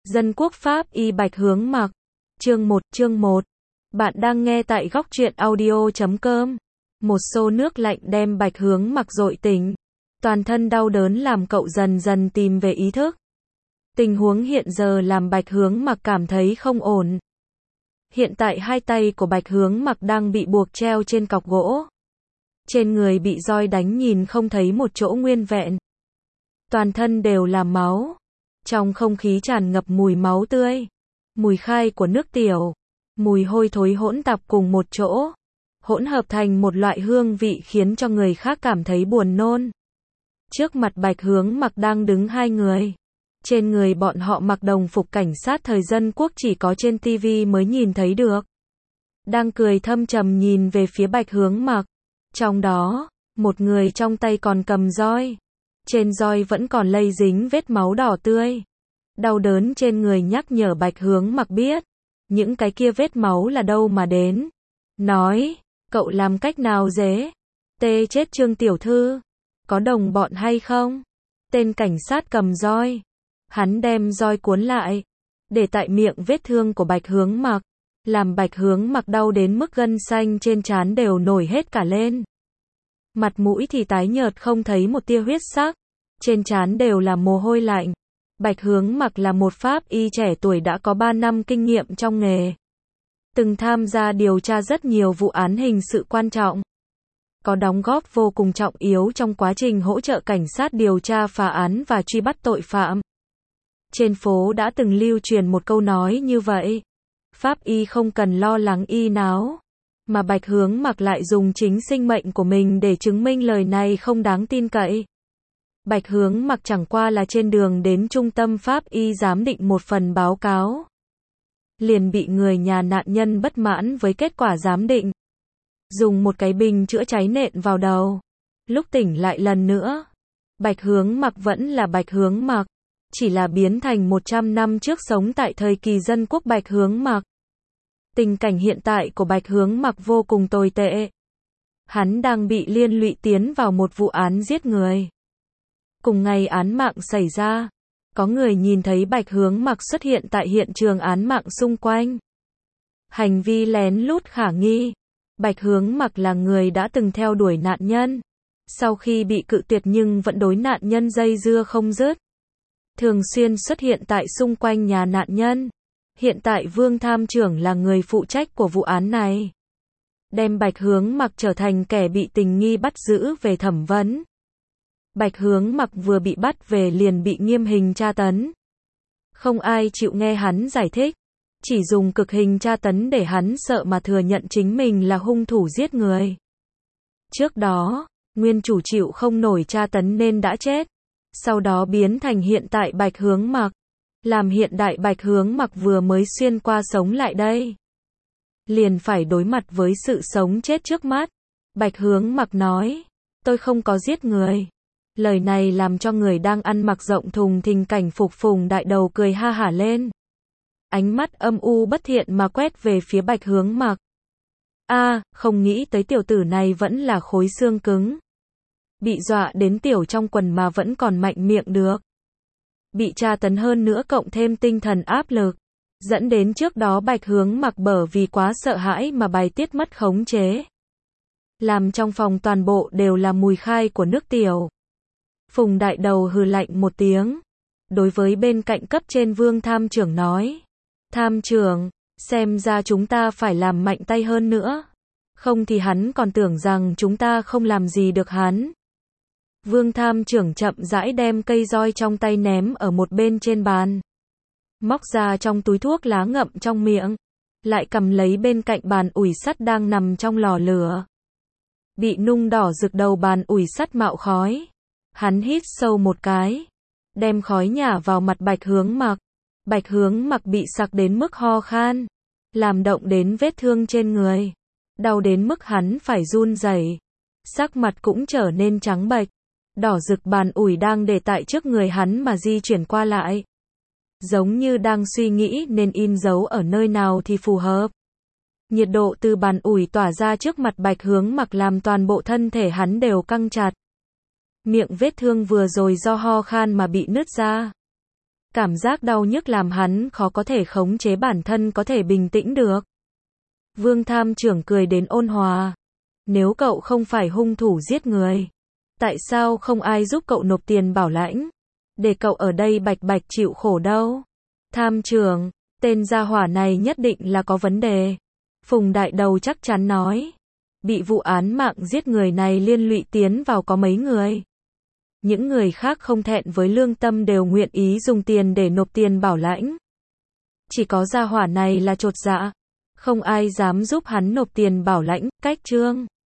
Dân quốc Pháp y Bạch Hướng Mặc. Chương 1. Bạn đang nghe tại góc truyện audio.com. Một xô nước lạnh đem Bạch Hướng Mặc dội tỉnh. Toàn thân đau đớn làm cậu dần dần tìm về ý thức. Tình huống hiện giờ làm Bạch Hướng Mặc cảm thấy không ổn. Hiện tại hai tay của Bạch Hướng Mặc đang bị buộc treo trên cọc gỗ. Trên người bị roi đánh nhìn không thấy một chỗ nguyên vẹn. Toàn thân đều là máu. Trong không khí tràn ngập mùi máu tươi, mùi khai của nước tiểu, mùi hôi thối hỗn tạp cùng một chỗ, hỗn hợp thành một loại hương vị khiến cho người khác cảm thấy buồn nôn. Trước mặt Bạch Hướng Mặc đang đứng hai người. Trên người bọn họ mặc đồng phục cảnh sát thời dân quốc chỉ có trên TV mới nhìn thấy được. Đang cười thâm trầm nhìn về phía Bạch Hướng Mặc. Trong đó, một người trong tay còn cầm roi. Trên roi vẫn còn lây dính vết máu đỏ tươi. Đau đớn trên người nhắc nhở Bạch Hướng Mặc biết. Những cái kia vết máu là đâu mà đến. Nói, cậu làm cách nào dễ? Tê chết Trương tiểu thư. Có đồng bọn hay không? Tên cảnh sát cầm roi. Hắn đem roi cuốn lại. Để tại miệng vết thương của Bạch Hướng Mặc. Làm Bạch Hướng Mặc đau đến mức gân xanh trên trán đều nổi hết cả lên. Mặt mũi thì tái nhợt không thấy một tia huyết sắc. Trên trán đều là mồ hôi lạnh. Bạch Hướng Mặc là một pháp y trẻ tuổi đã có 3 năm kinh nghiệm trong nghề. Từng tham gia điều tra rất nhiều vụ án hình sự quan trọng. Có đóng góp vô cùng trọng yếu trong quá trình hỗ trợ cảnh sát điều tra phá án và truy bắt tội phạm. Trên phố đã từng lưu truyền một câu nói như vậy. Pháp y không cần lo lắng y náo. Mà Bạch Hướng Mặc lại dùng chính sinh mệnh của mình để chứng minh lời này không đáng tin cậy. Bạch Hướng Mặc chẳng qua là trên đường đến trung tâm pháp y giám định một phần báo cáo. Liền bị người nhà nạn nhân bất mãn với kết quả giám định. Dùng một cái bình chữa cháy nện vào đầu. Lúc tỉnh lại lần nữa, Bạch Hướng Mặc vẫn là Bạch Hướng Mặc. Chỉ là biến thành 100 năm trước sống tại thời kỳ dân quốc Bạch Hướng Mặc. Tình cảnh hiện tại của Bạch Hướng Mặc vô cùng tồi tệ. Hắn đang bị liên lụy tiến vào một vụ án giết người. Cùng ngày án mạng xảy ra, có người nhìn thấy Bạch Hướng Mặc xuất hiện tại hiện trường án mạng xung quanh. Hành vi lén lút khả nghi. Bạch Hướng Mặc là người đã từng theo đuổi nạn nhân. Sau khi bị cự tuyệt nhưng vẫn đối nạn nhân dây dưa không dứt. Thường xuyên xuất hiện tại xung quanh nhà nạn nhân. Hiện tại Vương Tham trưởng là người phụ trách của vụ án này. Đem Bạch Hướng Mặc trở thành kẻ bị tình nghi bắt giữ về thẩm vấn. Bạch Hướng Mặc vừa bị bắt về liền bị nghiêm hình tra tấn. Không ai chịu nghe hắn giải thích. Chỉ dùng cực hình tra tấn để hắn sợ mà thừa nhận chính mình là hung thủ giết người. Trước đó, nguyên chủ chịu không nổi tra tấn nên đã chết. Sau đó biến thành hiện tại Bạch Hướng Mặc. Làm hiện đại Bạch Hướng Mặc vừa mới xuyên qua sống lại đây. Liền phải đối mặt với sự sống chết trước mắt. Bạch Hướng Mặc nói, tôi không có giết người. Lời này làm cho người đang ăn mặc rộng thùng thình cảnh phục Phùng Đại Đầu cười ha hả lên. Ánh mắt âm u bất thiện mà quét về phía Bạch Hướng Mặc. Không nghĩ tới tiểu tử này vẫn là khối xương cứng. Bị dọa đến tiểu trong quần mà vẫn còn mạnh miệng được. Bị tra tấn hơn nữa cộng thêm tinh thần áp lực. Dẫn đến trước đó Bạch Hướng Mặc bởi vì quá sợ hãi mà bài tiết mất khống chế. Làm trong phòng toàn bộ đều là mùi khai của nước tiểu. Phùng Đại Đầu hừ lạnh một tiếng. Đối với bên cạnh cấp trên Vương Tham trưởng nói. Tham trưởng, xem ra chúng ta phải làm mạnh tay hơn nữa. Không thì hắn còn tưởng rằng chúng ta không làm gì được hắn. Vương Tham trưởng chậm rãi đem cây roi trong tay ném ở một bên trên bàn. Móc ra trong túi thuốc lá ngậm trong miệng. Lại cầm lấy bên cạnh bàn ủi sắt đang nằm trong lò lửa. Bị nung đỏ rực đầu bàn ủi sắt mạo khói. Hắn hít sâu một cái. Đem khói nhả vào mặt Bạch Hướng Mặc. Bạch Hướng Mặc bị sặc đến mức ho khan. Làm động đến vết thương trên người. Đau đến mức hắn phải run rẩy. Sắc mặt cũng trở nên trắng bệch. Đỏ rực bàn ủi đang để tại trước người hắn mà di chuyển qua lại. Giống như đang suy nghĩ nên in dấu ở nơi nào thì phù hợp. Nhiệt độ từ bàn ủi tỏa ra trước mặt Bạch Hướng Mặc làm toàn bộ thân thể hắn đều căng chặt. Miệng vết thương vừa rồi do ho khan mà bị nứt ra. Cảm giác đau nhức làm hắn khó có thể khống chế bản thân có thể bình tĩnh được. Vương Tham trưởng cười đến ôn hòa. Nếu cậu không phải hung thủ giết người, tại sao không ai giúp cậu nộp tiền bảo lãnh? Để cậu ở đây bạch bạch chịu khổ đâu. Tham trưởng, tên gia hỏa này nhất định là có vấn đề. Phùng Đại Đầu chắc chắn nói. Bị vụ án mạng giết người này liên lụy tiến vào có mấy người. Những người khác không thẹn với lương tâm đều nguyện ý dùng tiền để nộp tiền bảo lãnh. Chỉ có gia hỏa này là chột dạ. Không ai dám giúp hắn nộp tiền bảo lãnh, cách trương.